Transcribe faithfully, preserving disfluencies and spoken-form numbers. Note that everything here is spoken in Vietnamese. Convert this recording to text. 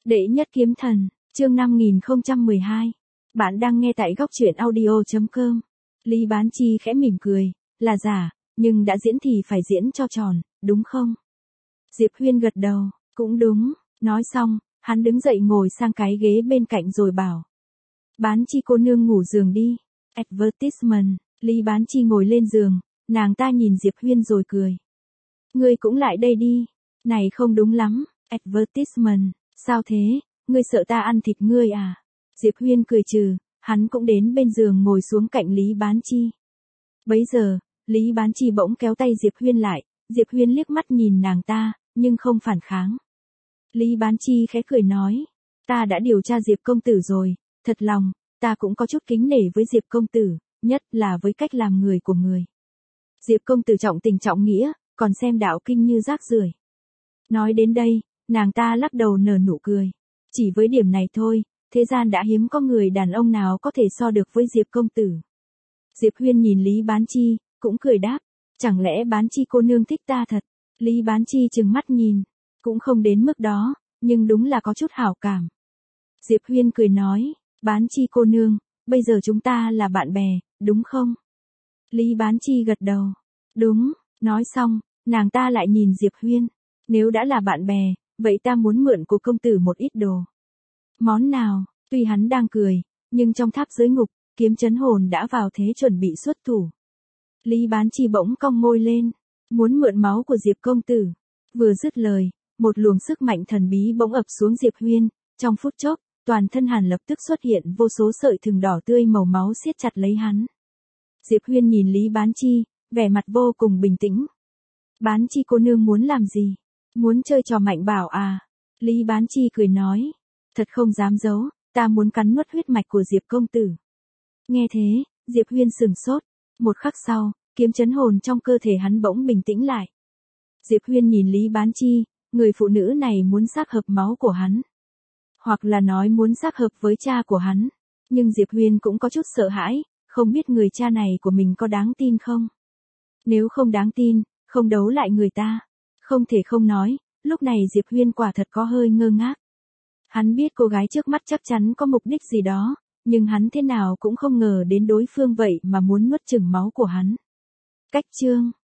Đệ nhất kiếm thần, chương năm nghìn không trăm mười hai. Bạn đang nghe tại góc truyện audio chấm com. Lý Bán Chi khẽ mỉm cười, là giả, nhưng đã diễn thì phải diễn cho tròn, đúng không? Diệp Huyên gật đầu, cũng đúng, nói xong, hắn đứng dậy ngồi sang cái ghế bên cạnh rồi bảo. Bán Chi cô nương ngủ giường đi. Advertisement, Lý Bán Chi ngồi lên giường, nàng ta nhìn Diệp Huyên rồi cười. Ngươi cũng lại đây đi, này không đúng lắm, advertisement, sao thế, ngươi sợ ta ăn thịt ngươi à? Diệp Huyên cười trừ, hắn cũng đến bên giường ngồi xuống cạnh Lý Bán Chi. Bấy giờ, Lý Bán Chi bỗng kéo tay Diệp Huyên lại, Diệp Huyên liếc mắt nhìn nàng ta, nhưng không phản kháng. Lý Bán Chi khẽ cười nói, ta đã điều tra Diệp công tử rồi, thật lòng, ta cũng có chút kính nể với Diệp công tử, nhất là với cách làm người của người. Diệp công tử trọng tình trọng nghĩa, còn xem đạo kinh như rác rưởi. Nói đến đây, nàng ta lắc đầu nở nụ cười. Chỉ với điểm này thôi, thế gian đã hiếm có người đàn ông nào có thể so được với Diệp công tử. Diệp Huyên nhìn Lý Bán Chi, cũng cười đáp, chẳng lẽ Bán Chi cô nương thích ta thật? Lý Bán Chi trừng mắt nhìn, cũng không đến mức đó, nhưng đúng là có chút hảo cảm. Diệp Huyên cười nói, Bán Chi cô nương, bây giờ chúng ta là bạn bè, đúng không? Lý Bán Chi gật đầu, đúng, nói xong, nàng ta lại nhìn Diệp Huyên, nếu đã là bạn bè, vậy ta muốn mượn của công tử một ít đồ. Món nào? Tuy hắn đang cười, nhưng trong tháp giới ngục, kiếm chấn hồn đã vào thế chuẩn bị xuất thủ. Lý Bán Chi bỗng cong môi lên, muốn mượn máu của Diệp công tử. Vừa dứt lời, một luồng sức mạnh thần bí bỗng ập xuống Diệp Huyên, trong phút chốc, toàn thân hắn lập tức xuất hiện vô số sợi thừng đỏ tươi màu máu siết chặt lấy hắn. Diệp Huyên nhìn Lý Bán Chi, vẻ mặt vô cùng bình tĩnh. Bán Chi cô nương muốn làm gì? Muốn chơi trò mạnh bảo à? Lý Bán Chi cười nói, thật không dám giấu, ta muốn cắn nuốt huyết mạch của Diệp công tử. Nghe thế, Diệp Huyên sừng sốt, một khắc sau, kiếm chấn hồn trong cơ thể hắn bỗng bình tĩnh lại. Diệp Huyên nhìn Lý Bán Chi, người phụ nữ này muốn xác hợp máu của hắn. Hoặc là nói muốn xác hợp với cha của hắn. Nhưng Diệp Huyên cũng có chút sợ hãi, không biết người cha này của mình có đáng tin không? Nếu không đáng tin, không đấu lại người ta. Không thể không nói, lúc này Diệp Huyên quả thật có hơi ngơ ngác. Hắn biết cô gái trước mắt chắc chắn có mục đích gì đó, nhưng hắn thế nào cũng không ngờ đến đối phương vậy mà muốn nuốt chửng máu của hắn. Cách chương